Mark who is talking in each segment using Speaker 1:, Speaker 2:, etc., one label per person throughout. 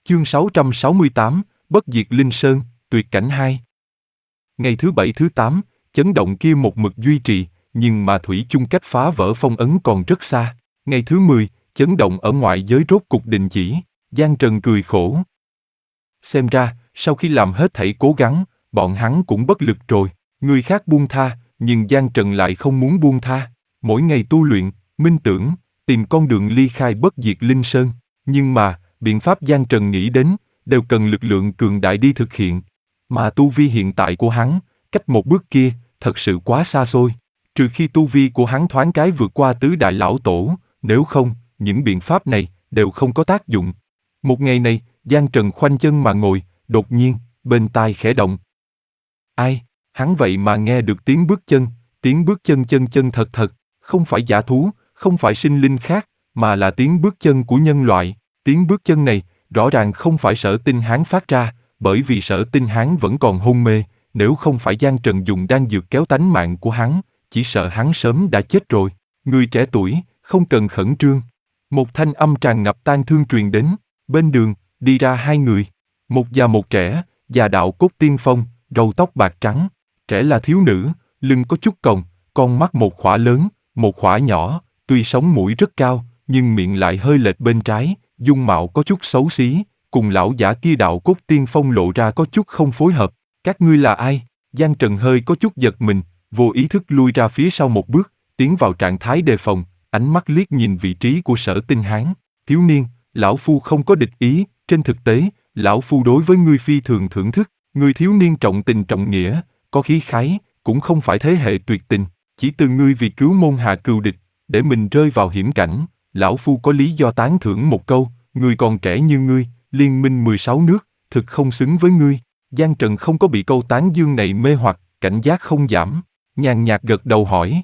Speaker 1: Chương 668, Bất diệt Linh Sơn, tuyệt cảnh 2. Ngày thứ 7 thứ 8, chấn động kia một mực duy trì, nhưng mà thủy chung cách phá vỡ phong ấn còn rất xa. Ngày thứ 10, chấn động ở ngoại giới rốt cục đình chỉ. Giang Trần cười khổ. Xem ra, sau khi làm hết thảy cố gắng, bọn hắn cũng bất lực rồi. Người khác buông tha, nhưng Giang Trần lại không muốn buông tha. Mỗi ngày tu luyện, minh tưởng, tìm con đường ly khai bất diệt Linh Sơn. Nhưng mà, biện pháp Giang Trần nghĩ đến, đều cần lực lượng cường đại đi thực hiện. Mà tu vi hiện tại của hắn, cách một bước kia, thật sự quá xa xôi. Trừ khi tu vi của hắn thoáng cái vượt qua tứ đại lão tổ, nếu không, những biện pháp này đều không có tác dụng. Một ngày này, Giang Trần khoanh chân mà ngồi, đột nhiên, bên tai khẽ động. Ai? Hắn vậy mà nghe được tiếng bước chân chân chân thật thật, không phải dã thú, không phải sinh linh khác, mà là tiếng bước chân của nhân loại. Tiếng bước chân này, rõ ràng không phải Sở Tinh Hán phát ra, bởi vì Sở Tinh Hán vẫn còn hôn mê, nếu không phải Giang Trần dùng đan dược kéo tánh mạng của hắn, chỉ sợ hắn sớm đã chết rồi. Người trẻ tuổi, không cần khẩn trương. Một thanh âm tràn ngập tang thương truyền đến, bên đường, đi ra hai người, một già một trẻ, già đạo cốt tiên phong, râu tóc bạc trắng, trẻ là thiếu nữ, lưng có chút còng, con mắt một khỏa lớn, một khỏa nhỏ, tuy sống mũi rất cao, nhưng miệng lại hơi lệch bên trái, dung mạo có chút xấu xí, cùng lão giả kia đạo cốt tiên phong lộ ra có chút không phối hợp. Các ngươi là ai? Giang Trần hơi có chút giật mình, vô ý thức lui ra phía sau một bước, tiến vào trạng thái đề phòng, ánh mắt liếc nhìn vị trí của Sở Tinh Hán. Thiếu niên, lão phu không có địch ý, trên thực tế, lão phu đối với ngươi phi thường thưởng thức, ngươi thiếu niên trọng tình trọng nghĩa, có khí khái, cũng không phải thế hệ tuyệt tình, chỉ từ ngươi vì cứu môn hạ cừu địch, để mình rơi vào hiểm cảnh, lão phu có lý do tán thưởng một câu, ngươi còn trẻ như ngươi, liên minh 16 nước, thực không xứng với ngươi. Giang Trần không có bị câu tán dương này mê hoặc, cảnh giác không giảm, nhàn nhạt gật đầu hỏi.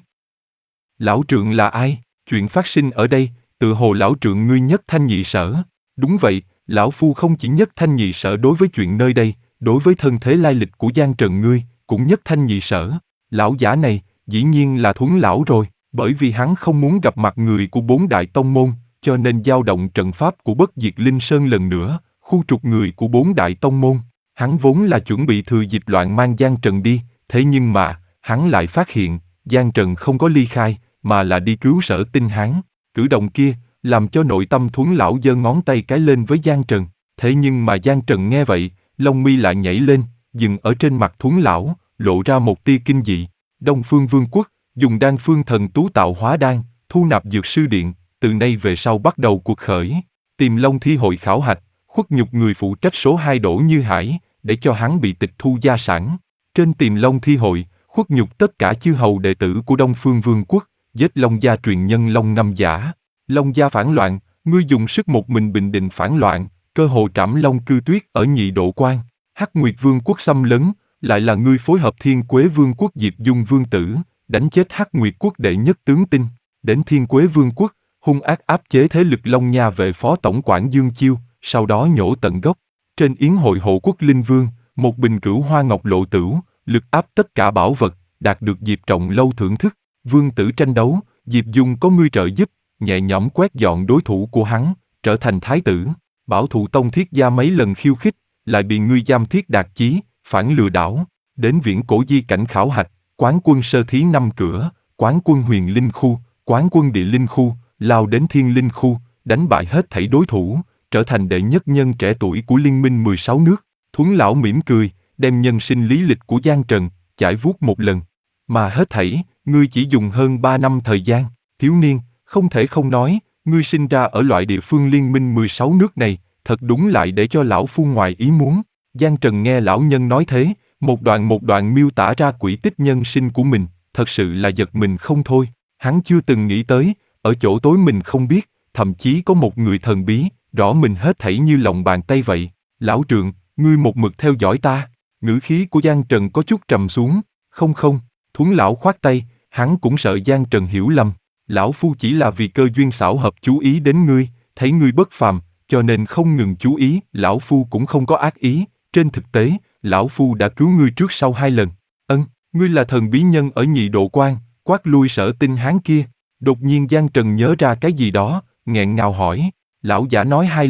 Speaker 1: Lão trượng là ai? Chuyện phát sinh ở đây, tự hồ lão trượng ngươi nhất thanh nhị sở. Đúng vậy, lão phu không chỉ nhất thanh nhị sở đối với chuyện nơi đây, đối với thân thế lai lịch của Giang Trần ngươi, cũng nhất thanh nhị sở. Lão giả này, dĩ nhiên là Thuấn lão rồi, bởi vì hắn không muốn gặp mặt người của bốn đại tông môn, cho nên dao động trận pháp của Bất Diệt Linh Sơn lần nữa, khu trục người của bốn đại tông môn. Hắn vốn là chuẩn bị thừa dịp loạn mang Giang Trần đi, thế nhưng mà, hắn lại phát hiện, Giang Trần không có ly khai, mà là đi cứu Sở Tinh Hán. Cử động kia, làm cho nội tâm Thuấn lão giơ ngón tay cái lên với Giang Trần. Thế nhưng mà Giang Trần nghe vậy, lông mi lại nhảy lên, dừng ở trên mặt Thuấn lão, lộ ra một tia kinh dị. Đông Phương Vương quốc, dùng đan phương thần tú tạo hóa đan, thu nạp dược sư điện, từ nay về sau bắt đầu cuộc khởi. Tìm Long Thi hội khảo hạch, khuất nhục người phụ trách số 2 Đỗ Như Hải, để cho hắn bị tịch thu gia sản. Trên Tìm Long Thi hội, khuất nhục tất cả chư hầu đệ tử của Đông Phương Vương quốc, giết Long gia truyền nhân Long Ngâm Giả. Long gia phản loạn, ngươi dùng sức một mình bình định phản loạn, cơ hồ trảm Long Cư Tuyết ở Nhị Độ Quan. Hắc Nguyệt Vương quốc xâm lấn, lại là ngươi phối hợp Thiên Quế Vương quốc Diệp Dung Vương tử, đánh chết Hắc Nguyệt quốc đệ nhất tướng tinh. Đến Thiên Quế Vương quốc, hung ác áp chế thế lực Long Nha vệ phó tổng quản Dương Chiêu, sau đó nhổ tận gốc. Trên yến hội hộ quốc Linh Vương, một bình cửu hoa ngọc lộ tửu, lực áp tất cả bảo vật, đạt được Diệp Trọng lâu thưởng thức. Vương tử tranh đấu, Diệp Dung có ngươi trợ giúp, nhẹ nhõm quét dọn đối thủ của hắn, trở thành thái tử. Bảo Thụ Tông Thiết Gia mấy lần khiêu khích, lại bị ngươi giam Thiết Đạt Chí, phản lừa đảo. Đến Viễn Cổ di cảnh khảo hạch, quán quân sơ thí 5 cửa, quán quân huyền linh khu, quán quân địa linh khu, lao đến thiên linh khu, đánh bại hết thảy đối thủ, trở thành đệ nhất nhân trẻ tuổi của liên minh 16 nước. Thuấn lão mỉm cười, đem nhân sinh lý lịch của Giang Trần, trải vuốt một lần. Mà hết thảy, ngươi chỉ dùng hơn 3 năm thời gian. Thiếu niên, không thể không nói, ngươi sinh ra ở loại địa phương liên minh 16 nước này, thật đúng lại để cho lão phu ngoài ý muốn. Giang Trần nghe lão nhân nói thế, một đoạn miêu tả ra quỹ tích nhân sinh của mình, thật sự là giật mình không thôi. Hắn chưa từng nghĩ tới, ở chỗ tối mình không biết, thậm chí có một người thần bí, rõ mình hết thảy như lòng bàn tay vậy. Lão trượng, ngươi một mực theo dõi ta. Ngữ khí của Giang Trần có chút trầm xuống. Không, Thuấn lão khoát tay, hắn cũng sợ Giang Trần hiểu lầm. Lão phu chỉ là vì cơ duyên xảo hợp chú ý đến ngươi, thấy ngươi bất phàm, cho nên không ngừng chú ý. Lão phu cũng không có ác ý, trên thực tế, lão phu đã cứu ngươi trước sau 2 lần. Ngươi là thần bí nhân ở Nhị Độ Quan, quát lui Sở Tinh Hán kia. Đột nhiên Giang Trần nhớ ra cái gì đó, nghẹn ngào hỏi. Lão giả nói 2 lần,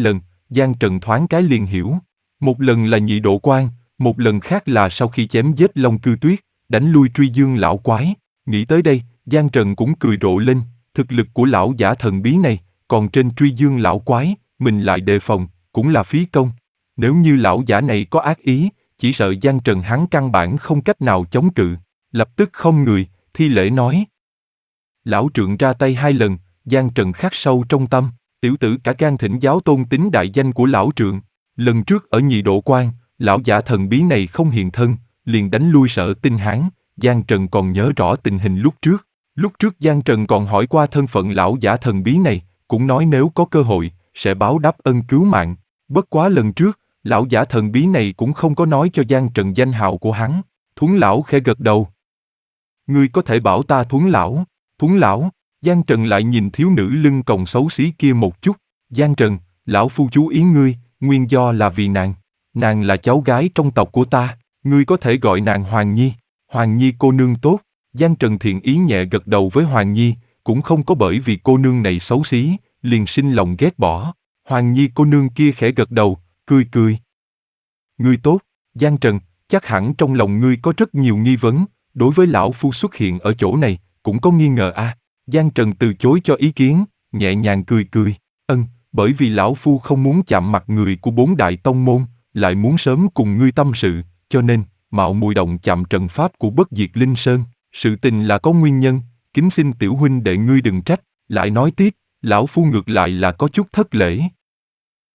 Speaker 1: Giang Trần thoáng cái liền hiểu. Một lần là nhị độ quan, một lần khác là sau khi chém giết Long Cư Tuyết, đánh lui Truy Dương lão quái. Nghĩ tới đây, Giang Trần cũng cười rộ lên, thực lực của lão giả thần bí này, còn trên Truy Dương lão quái, mình lại đề phòng, cũng là phí công. Nếu như lão giả này có ác ý, chỉ sợ Giang Trần hắn căn bản không cách nào chống cự. Lập tức không người, thi lễ nói. Lão trượng ra tay 2 lần, Giang Trần khắc sâu trong tâm, tiểu tử cả gan thỉnh giáo tôn tính đại danh của lão trượng. Lần trước ở nhị độ quan, lão giả thần bí này không hiện thân, liền đánh lui Sở Tinh Hán. Giang Trần còn nhớ rõ tình hình lúc trước. Lúc trước Giang Trần còn hỏi qua thân phận lão giả thần bí này, cũng nói nếu có cơ hội, sẽ báo đáp ân cứu mạng. Bất quá lần trước, lão giả thần bí này cũng không có nói cho Giang Trần danh hào của hắn. Thuấn lão khẽ gật đầu. Ngươi có thể bảo ta Thuấn lão. Thuấn lão, Giang Trần lại nhìn thiếu nữ lưng còng xấu xí kia một chút. Giang Trần, lão phu chú ý ngươi, nguyên do là vì nàng. Nàng là cháu gái trong tộc của ta, ngươi có thể gọi nàng Hoàng Nhi. Hoàng Nhi cô nương tốt. Giang Trần thiện ý nhẹ gật đầu với Hoàng Nhi, cũng không có bởi vì cô nương này xấu xí, liền sinh lòng ghét bỏ. Hoàng Nhi cô nương kia khẽ gật đầu, cười cười. Ngươi tốt, Giang Trần, chắc hẳn trong lòng ngươi có rất nhiều nghi vấn, đối với lão phu xuất hiện ở chỗ này, cũng có nghi ngờ à. Giang Trần từ chối cho ý kiến, nhẹ nhàng cười cười. Bởi vì lão phu không muốn chạm mặt người của 4 đại tông môn, lại muốn sớm cùng ngươi tâm sự, cho nên, mạo muội động chạm trận pháp của Bất Diệt Linh Sơn. Sự tình là có nguyên nhân, kính xin tiểu huynh đệ ngươi đừng trách. Lại nói tiếp, lão phu ngược lại là có chút thất lễ.